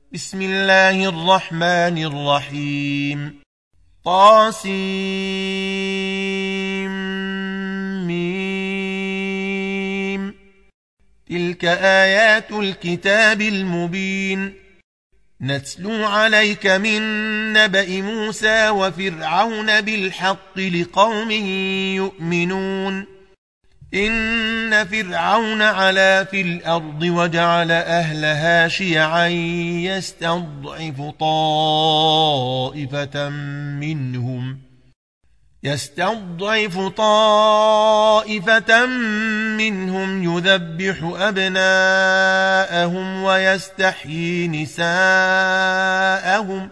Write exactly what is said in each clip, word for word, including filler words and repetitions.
بسم الله الرحمن الرحيم. طاسيم. تلك آيات الكتاب المبين. نتلو عليك من نبأ موسى وفرعون بالحق لقوم يؤمنون. إن فرعون علا في الأرض وجعل أهلها شيعا يستضعف طائفة منهم يستضعف طائفة منهم يذبح أبناءهم ويستحيي نساءهم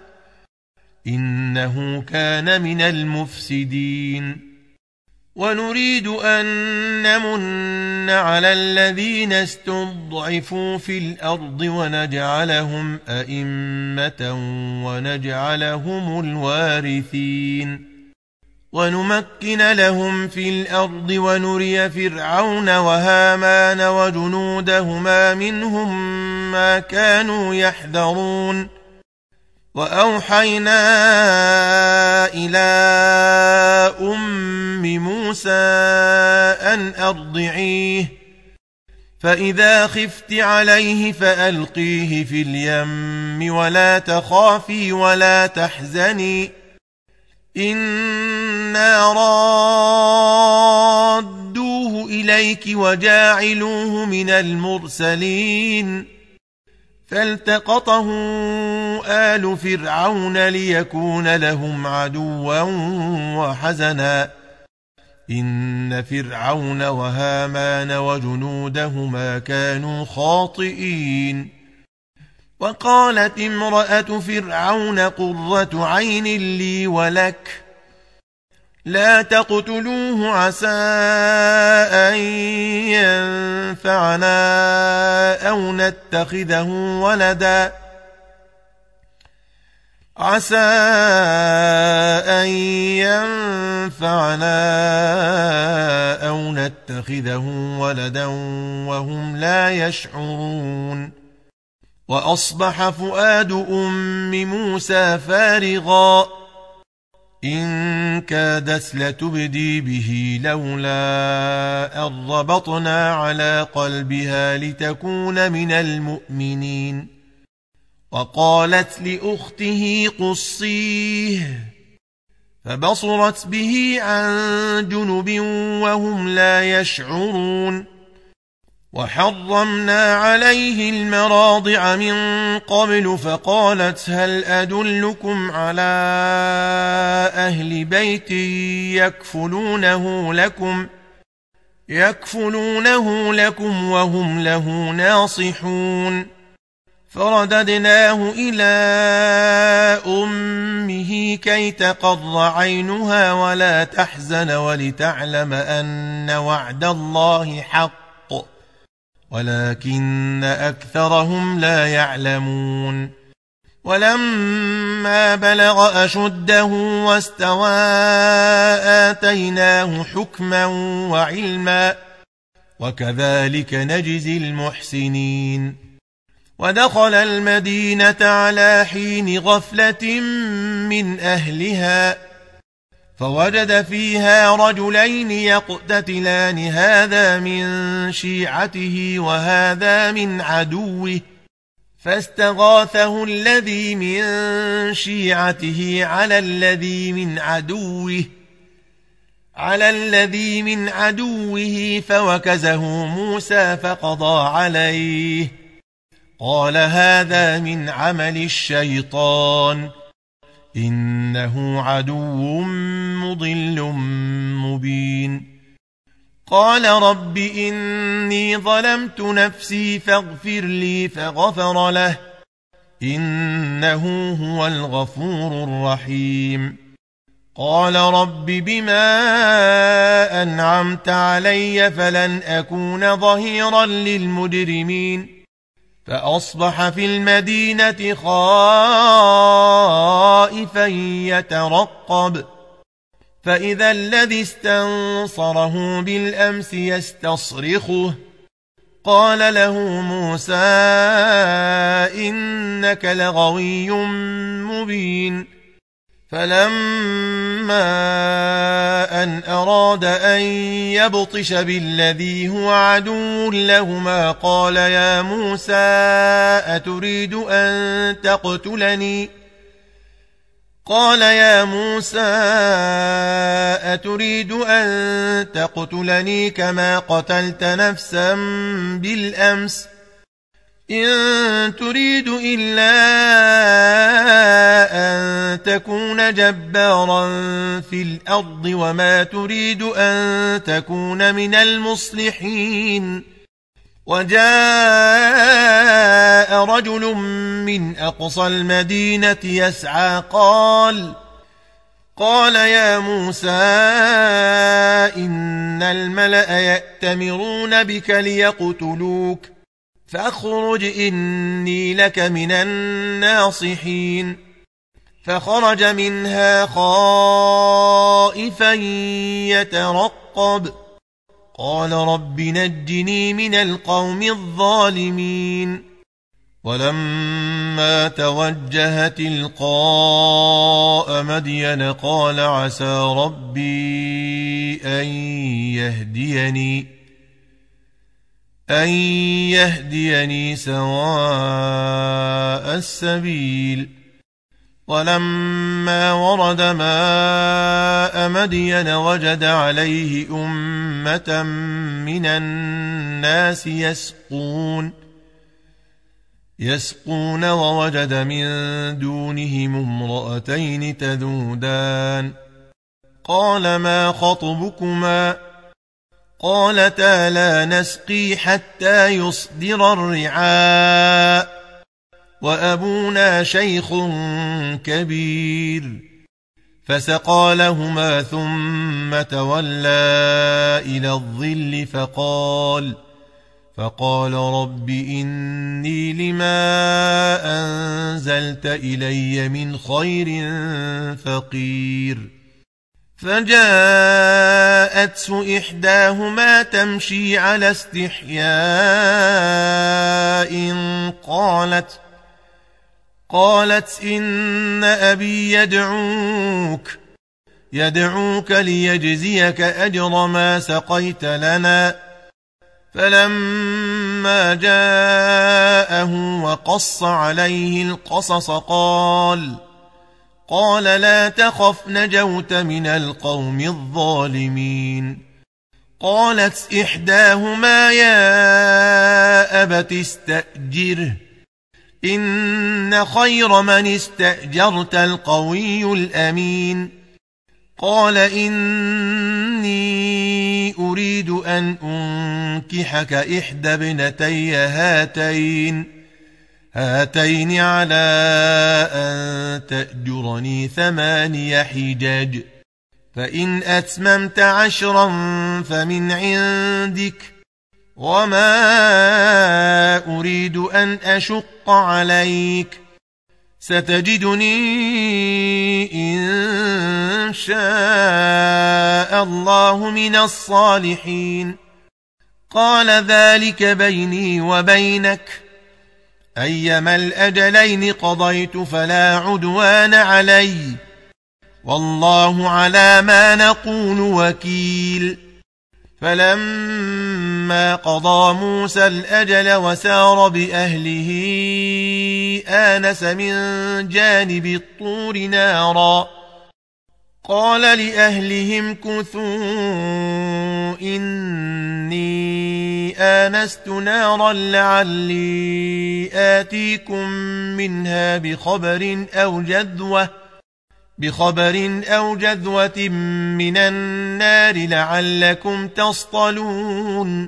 إنه كان من المفسدين. ونريد أن نمن على الذين استضعفوا في الأرض ونجعلهم أئمة ونجعلهم الوارثين ونمكن لهم في الأرض ونري فرعون وهامان وجنودهما منهم ما كانوا يحذرون. وأوحينا إلى أم موسى أن أرضعيه فإذا خفت عليه فألقيه في اليم ولا تخافي ولا تحزني إنا رادوه إليك وجاعلوه من المرسلين. فالتقطه آل فرعون ليكون لهم عدوا وحزنا إن فرعون وهامان وجنودهما كانوا خاطئين. وقالت امرأة فرعون قرة عين لي ولك لا تقتلوه عسى أن ينفعنا أو نتخذه ولدا عسى أن ينفعنا أو نتخذه ولدا وهم لا يشعرون. وأصبح فؤاد أم موسى فارغا إن كادت لتبدي به لولا أن ربطنا على قلبها لتكون من المؤمنين. وقالت لأخته قصيه فبصرت به عن جنب وهم لا يشعرون. وحرمنا عليه المراضع من قبل فقالت هل أدلكم على أهل بيت يكفلونه لكم يكفلونه لكم وهم له ناصحون. فرددناه إلى أمه كي تقر عينها ولا تحزن ولتعلم أن وعد الله حق ولكن أكثرهم لا يعلمون. ولما بلغ أشده واستوى آتيناه حكما وعلما وكذلك نجزي المحسنين. ودخل المدينة على حين غفلة من أهلها فوجد فيها رجلين يقتتلان هذا من شيعته وهذا من عدوه فاستغاثه الذي من شيعته على الذي من عدوه على الذي من عدوه فوكزه موسى فقضى عليه قال هذا من عمل الشيطان إنه عدو مضل مبين. قال رب إني ظلمت نفسي فاغفر لي فغفر له إنه هو الغفور الرحيم. قال رب بما أنعمت علي فلن أكون ظهيرا للمجرمين. فأصبح في المدينة خائفا يترقب فإذا الذي استنصره بالأمس يستصرخه قال له موسى إنك لغوي مبين فلما أن أراد أن يبطش بالذي هو عدو لهما قال يا موسى أتريد أن تقتلني قال يا موسى أتريد أن تقتلني كما قتلت نفسا بالأمس إن تريد إلا أن تكون جبارا في الأرض وما تريد أن تكون من المصلحين وجاء رجل من أقصى المدينة يسعى قال قال يا موسى إن الملأ يأتمرون بك ليقتلوك فاخرج إني لك من الناصحين فخرج منها خائفا يترقب قال رب نجني من القوم الظالمين ولما توجه تلقاء مدين قال عسى ربي أن يهديني أن يهديني سواء السبيل ولما ورد ماء مدين وجد عليه أمة من الناس يسقون يسقون ووجد من دونهم امرأتين تذودان قال ما خطبكما قالتا لا نسقي حتى يصدر الرعاء وأبونا شيخ كبير فسقى لهما ثم تولى إلى الظل فقال فقال رب إني لما أنزلت إلي من خير فقير فجاءته إحداهما تمشي على استحياء قالت قالت إن أبي يدعوك يدعوك ليجزيك أجر ما سقيت لنا فلما جاءه وقص عليه القصص قال قال لا تخف نجوت من القوم الظالمين قالت إحداهما يا أبت استأجره إن خير من استأجرت القوي الأمين قال إني أريد أن أنكحك إحدى ابنتي هاتين هاتين على أن تأجرني ثماني حجج فإن أتممت عشرا فمن عندك وما أريد أن أشق عليك ستجدني إن شاء الله من الصالحين قال ذلك بيني وبينك أيما الأجلين قضيت فلا عدوان علي والله على ما نقول وكيل فلما قضى موسى الأجل وسار بأهله آنس من جانب الطور نارا قال لأهلهم كثوا إني آنست نارا لعلي آتيكم منها بخبر أو جذوة بخبر أو جذوة من النار لعلكم تصطلون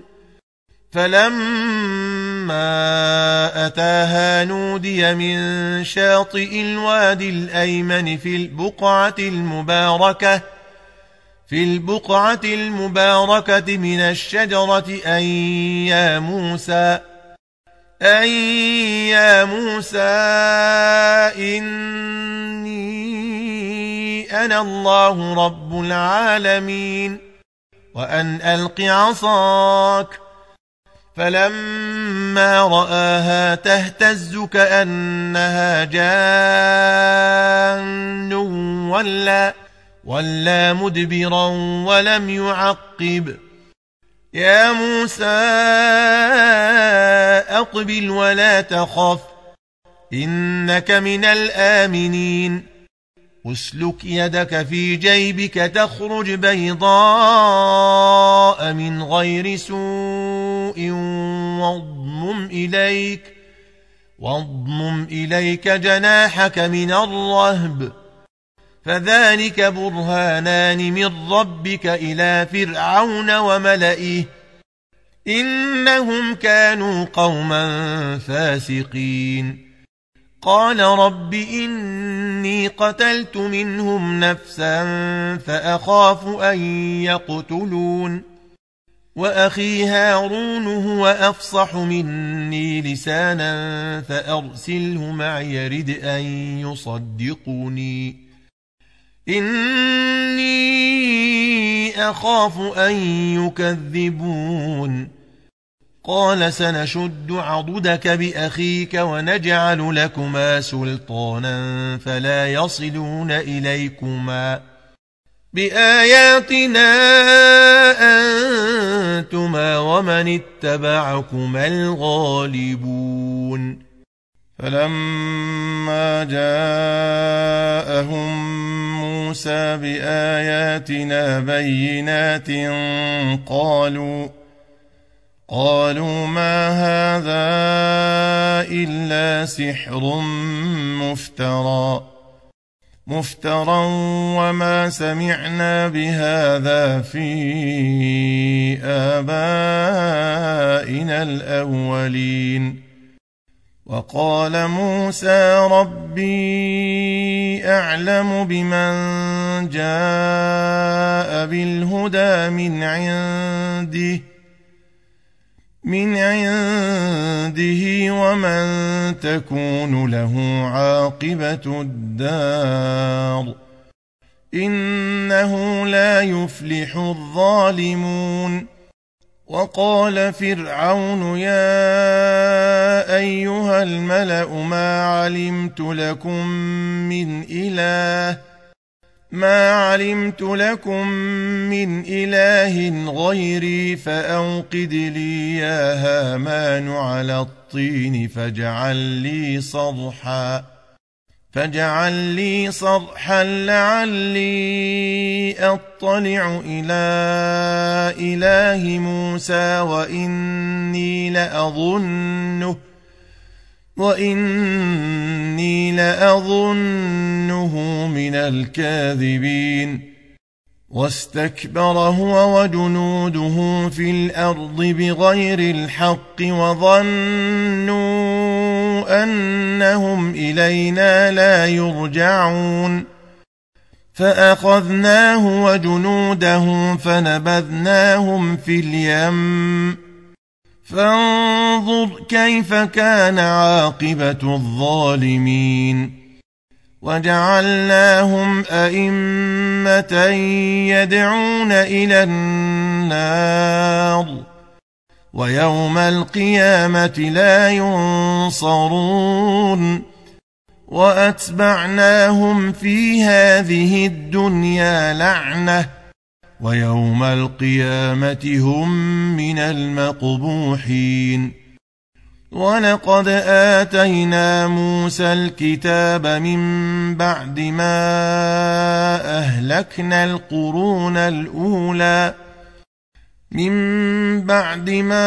فلما أتاها نودي من شاطئ الوادي الأيمن في البقعة المباركة في البقعة المباركة من الشجرة أن يا موسى أن يا موسى إني أنا الله رب العالمين وأن ألق عصاك فلما رآها تهتز كأنها جان ولا, ولا مدبرا ولم يعقب. يا موسى أقبل ولا تخف إنك من الآمنين. اسلك يدك في جيبك تخرج بيضاء من غير سوء واضمم إليك, واضمم إليك جناحك من الرهب فذلك برهانان من ربك إلى فرعون وملئه إنهم كانوا قوما فاسقين. قال رب إني قتلت منهم نفسا فأخاف أن يقتلون وأخي هارون هو أفصح مني لسانا فأرسله معي يرد أن يصدقوني إني أخاف أن يكذبون. قال سنشد عضدك بأخيك ونجعل لكما سلطانا فلا يصلون إليكما بآياتنا أنتما ومن اتبعكما الغالبون. فلما جاءهم موسى بآياتنا بينات قالوا قالوا ما هذا إلا سحر مفترى مفترى وما سمعنا بهذا في آبائنا الأولين. وقال موسى ربي أعلم بمن جاء بالهدى من عنده من عنده ومن تكون له عاقبة الدار إنه لا يفلح الظالمون. وقال فرعون يا أيها الملأ ما علمت لكم من إله ما علمت لكم من إله غيري فأوقد لي يا هامان على الطين فاجعل لي صرحا فاجعل لي صرحا لعلي أطلع إلى إله موسى وإني لأظنه وإني لأظنه من الكاذبين. واستكبر هو وجنوده في الأرض بغير الحق وظنوا أنهم إلينا لا يرجعون فأخذناه وجنوده فنبذناهم في اليم فانظر كيف كان عاقبة الظالمين. وجعلناهم أئمة يدعون إلى النار ويوم القيامة لا ينصرون. وأتبعناهم في هذه الدنيا لعنة ويوم القيامة هم من المقبوحين. ولقد آتينا موسى الكتاب من بعد ما أهلكنا القرون الأولى من بعد ما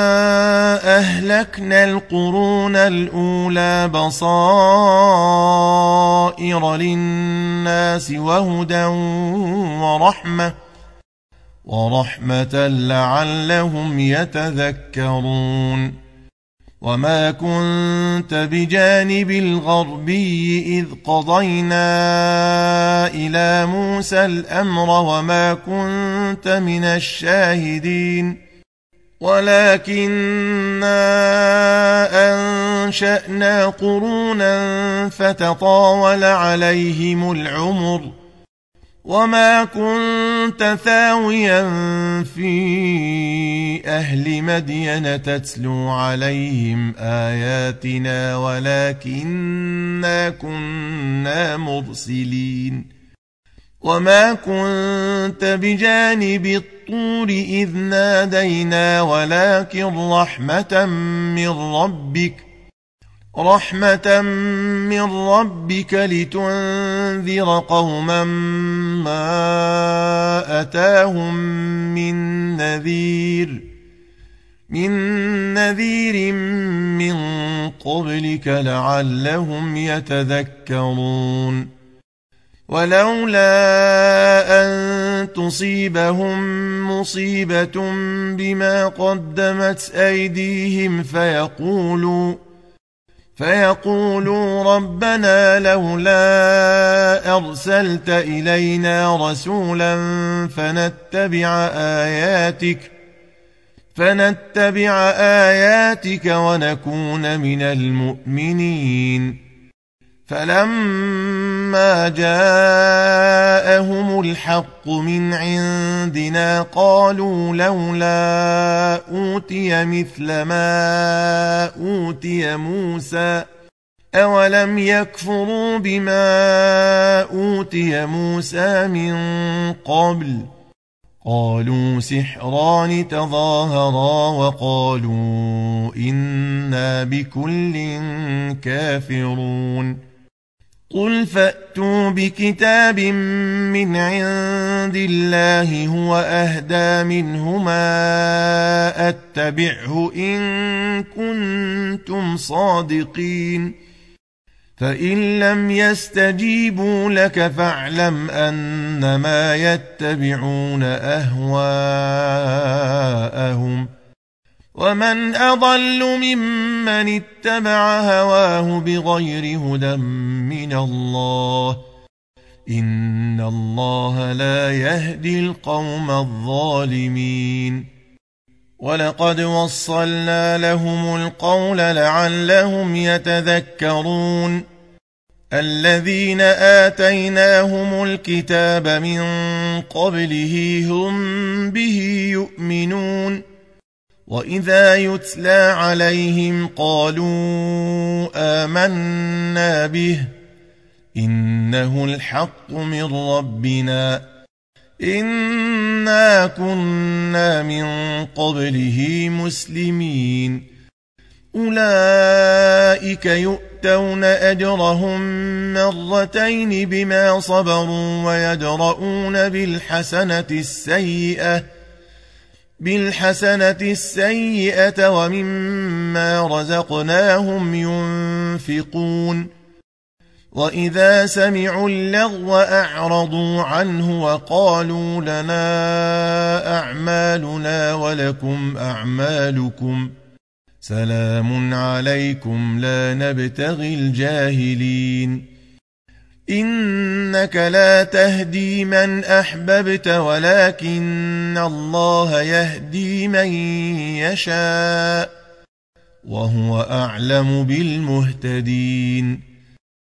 أهلكنا القرون الأولى بصائر للناس وهدى ورحمة ورحمة لعلهم يتذكرون. وما كنت بجانب الغربي إذ قضينا إلى موسى الأمر وما كنت من الشاهدين ولكننا أنشأنا قرونا فتطاول عليهم العمر وما كنت ثاويا في أهل مدين تتلو عليهم آياتنا ولكننا كنا مرسلين وما كنت بجانب الطور إذ نادينا ولكن رحمة من ربك رحمة من ربك لتنذر قوما ما أتاهم من نذير من نذير من قبلك لعلهم يتذكرون ولولا أن تصيبهم مصيبة بما قدمت أيديهم فيقولوا فيقولوا ربنا لولا أرسلت إلينا رسولا فنتبع آياتك فنتبع آياتك ونكون من المؤمنين فلما جاءهم الحق من عندنا قالوا لولا أوتي مثل ما أوتي موسى أولم يكفروا بما أوتي موسى من قبل قالوا سحران تظاهرا وقالوا إنا بكل كافرون قل فأتوا بكتاب من عند الله هو أهدى منهما أتبعه إن كنتم صادقين فإن لم يستجيبوا لك فاعلم أنما يتبعون أهواءهم ومن أضل ممن اتبع هواه بغير هدى من الله إن الله لا يهدي القوم الظالمين ولقد وصلنا لهم القول لعلهم يتذكرون الذين آتيناهم الكتاب من قبله هم به يؤمنون وإذا يتلى عليهم قالوا آمنا به إنه الحق من ربنا إنا كنا من قبله مسلمين أولئك يؤتون أجرهم مرتين بما صبروا ويدرؤون بالحسنة السيئة بالحسنة السيئة ومما رزقناهم ينفقون وإذا سمعوا اللغو أعرضوا عنه وقالوا لنا أعمالنا ولكم أعمالكم سلام عليكم لا نبتغي الجاهلين إنك لا تهدي من أحببت ولكن الله يهدي من يشاء وهو أعلم بالمهتدين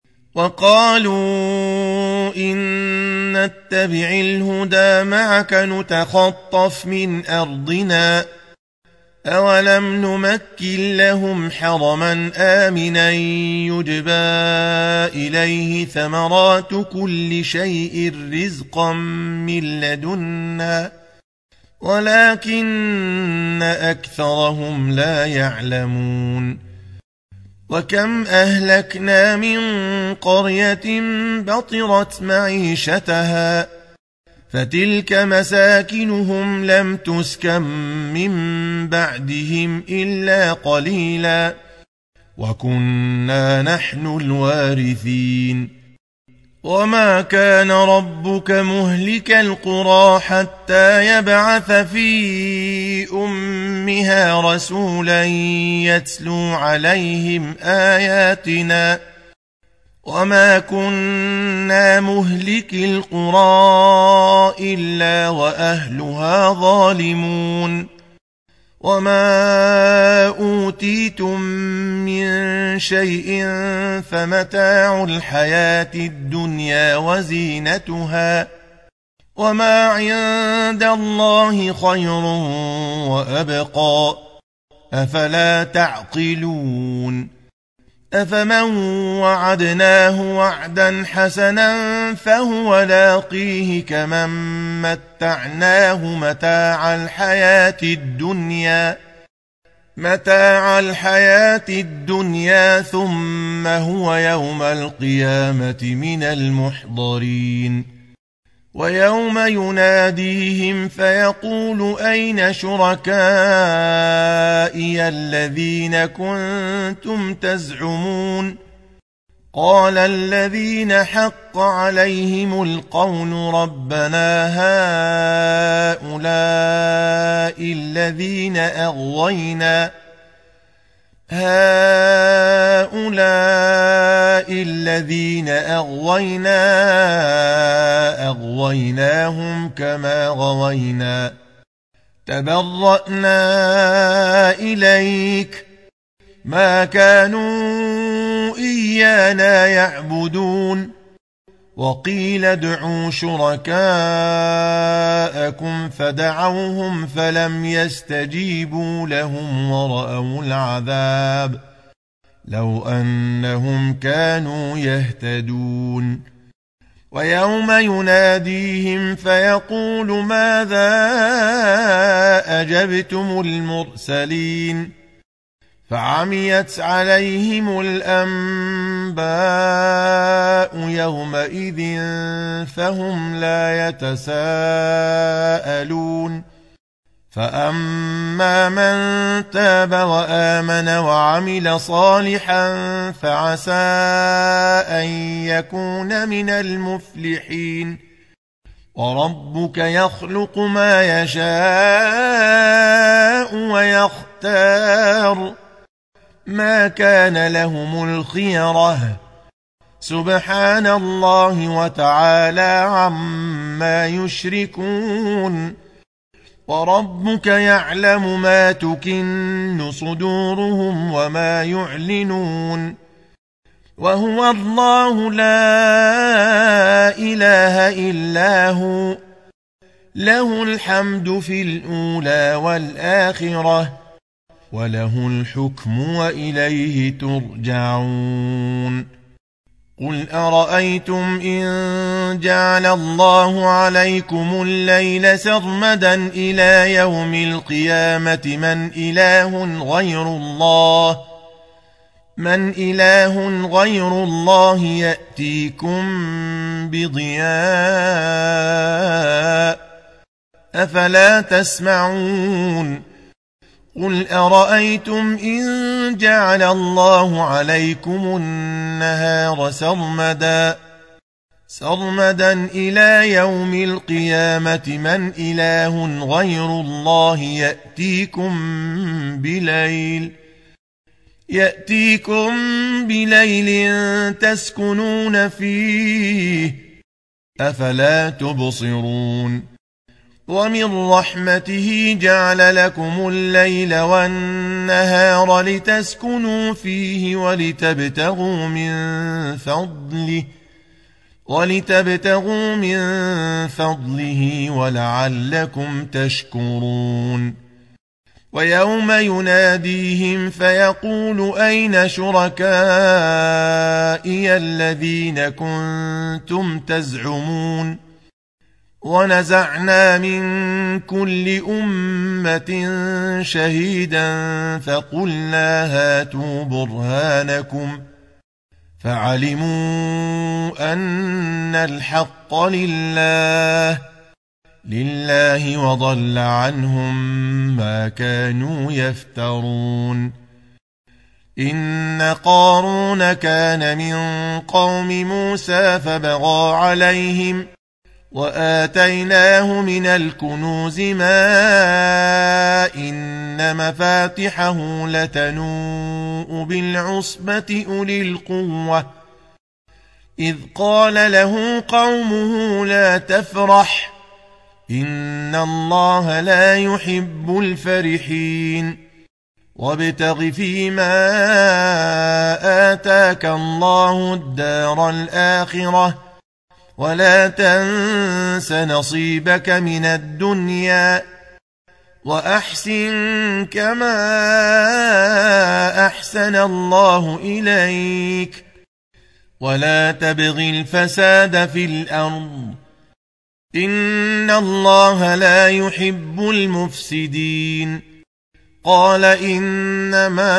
وقالوا إن نتبع الهدى معك نتخطف من أرضنا أولم نمكن لهم حرما آمنا يجبى إليه ثمرات كل شيء رزقا من لدنا ولكن أكثرهم لا يعلمون وكم أهلكنا من قرية بطرت معيشتها فتلك مساكنهم لم تسكن من بعدهم إلا قليلا وكنا نحن الوارثين وما كان ربك مهلك القرى حتى يبعث في أمها رسولا يتلو عليهم آياتنا وما كنا مهلك القرى إلا وأهلها ظالمون وما أوتيتم من شيء فمتاع الحياة الدنيا وزينتها وما عند الله خير وأبقى أفلا تعقلون أفمن وعدناه وعدا حسنا فهو لاقيه كمن متعناه متاع الحياة الدنيا متاع الحياة الدنيا ثم هو يوم القيامة من المحضرين ويوم يناديهم فيقول أين شركائي الذين كنتم تزعمون قال الذين حق عليهم القول ربنا هؤلاء الذين أغوينا هؤلاء الذين أغوينا أغويناهم كما غوينا تبرأنا إليك ما كانوا إيانا يعبدون وقيل ادعوا شركاءكم فدعوهم فلم يستجيبوا لهم ورأوا العذاب لو أنهم كانوا يهتدون ويوم يناديهم فيقول ماذا أجبتم المرسلين فعميت عليهم الأنباء يومئذ فهم لا يتساءلون فأما من تاب وآمن وعمل صالحا فعسى أن يكون من المفلحين وربك يخلق ما يشاء ويختار ما كان لهم الخيرة سبحان الله وتعالى عما يشركون وربك يعلم ما تكن صدورهم وما يعلنون وهو الله لا إله إلا هو له الحمد في الأولى والآخرة وله الحكم وإليه ترجعون قل أرأيتم إن جعل الله عليكم الليل سرمدا إلى يوم القيامة من إله غير الله من إله غير الله يأتيكم بضياء أفلا تسمعون قل أرأيتم إن جعل الله عليكم النهار سرمدا سرمدا إلى يوم القيامة من إله غير الله يأتيكم بليل يأتيكم بليل تسكنون فيه أفلا تبصرون ومن رحمته جعل لكم الليل والنهار لتسكنوا فيه ولتبتغوا من فضله ولتبتغوا من فضله ولعلكم تشكرون ويوم يناديهم فيقول أين شركائي الذين كنتم تزعمون ونزعنا من كل أمة شهيدا فقلنا هاتوا برهانكم فعلموا أن الحق لله لله وضل عنهم ما كانوا يفترون إن قارون كان من قوم موسى فبغى عليهم وآتيناه من الكنوز ما إن مفاتحه لتنوء بالعصبة أولي القوة إذ قال له قومه لا تفرح إن الله لا يحب الفرحين وابتغ فيما آتاك الله الدار الآخرة ولا تنس نصيبك من الدنيا وأحسن كما أحسن الله إليك ولا تبغ الفساد في الأرض إن الله لا يحب المفسدين. قال إنما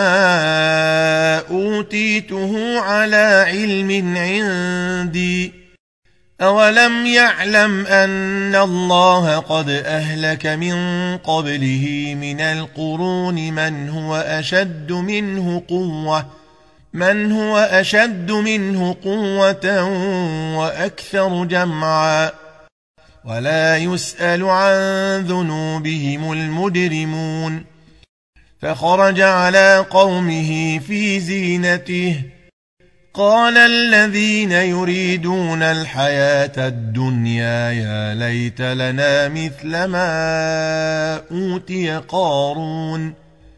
أوتيته على علم عندي أولم يعلم أن الله قد أهلك من قبله من القرون من هو أشد منه قوة من هو أشد منه قوة وأكثر جمعا ولا يسأل عن ذنوبهم المجرمون. فخرج على قومه في زينته قال الذين يريدون الحياة الدنيا يا ليت لنا مثل ما أوتي قارون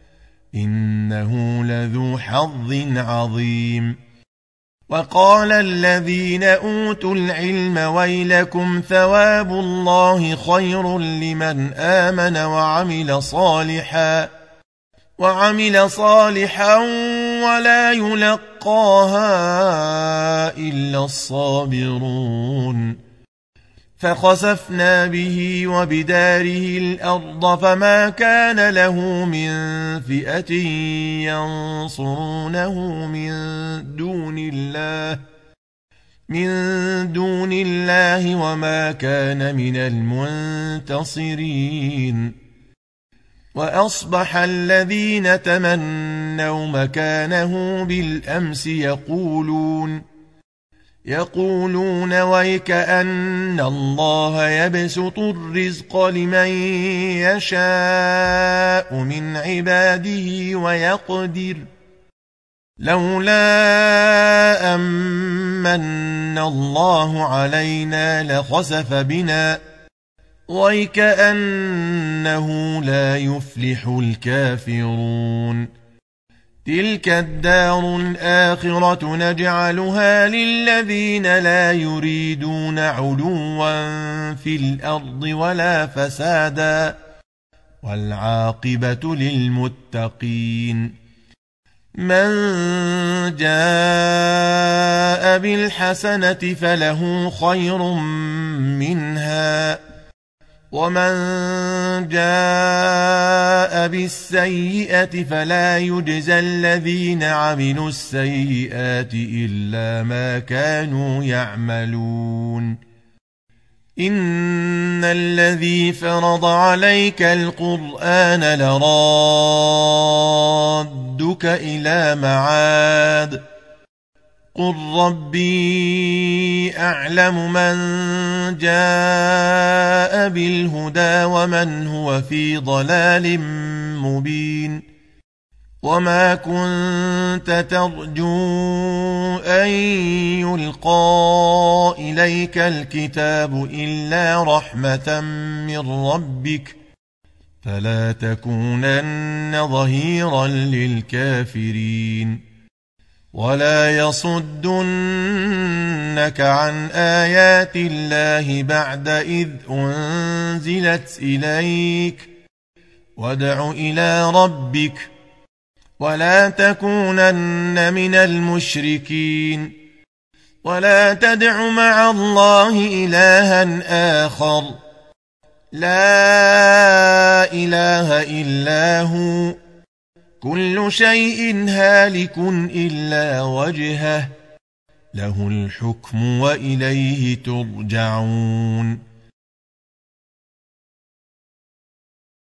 إنه لذو حظ عظيم. وقال الذين أوتوا العلم ويلكم ثواب الله خير لمن آمن وعمل صالحا وعمل صالحا ولا يلقاها إلا الصابرون. فخسفنا به وبداره الأرض فما كان له من فئة ينصرونه من دون الله من دون الله وما كان من المنتصرين. وأصبح الذين تمنوا مكانه بالأمس يقولون يقولون ويكأن الله يبسط الرزق لمن يشاء من عباده ويقدر لولا أمن الله علينا لخسف بنا ويكأنه لا يفلح الكافرون. تلك الدار الآخرة نجعلها للذين لا يريدون علوا في الأرض ولا فسادا والعاقبة للمتقين. من جاء بالحسنة فله خير منها ومن جاء بالسيئة فلا يجزى الذين عملوا السيئات إلا ما كانوا يعملون. إن الذي فرض عليك القرآن لرادك إلى معاد قل ربي أعلم من جاء بالهدى ومن هو في ضلال مبين. وما كنت ترجو أن يلقى إليك الكتاب إلا رحمة من ربك فلا تكونن ظهيرا للكافرين. ولا يصدنك عن آيات الله بعد إذ أنزلت إليك وادع إلى ربك ولا تكونن من المشركين. ولا تدع مع الله إلها آخر لا إله إلا هو كل شيء هالك إلا وجهه له الحكم وإليه ترجعون.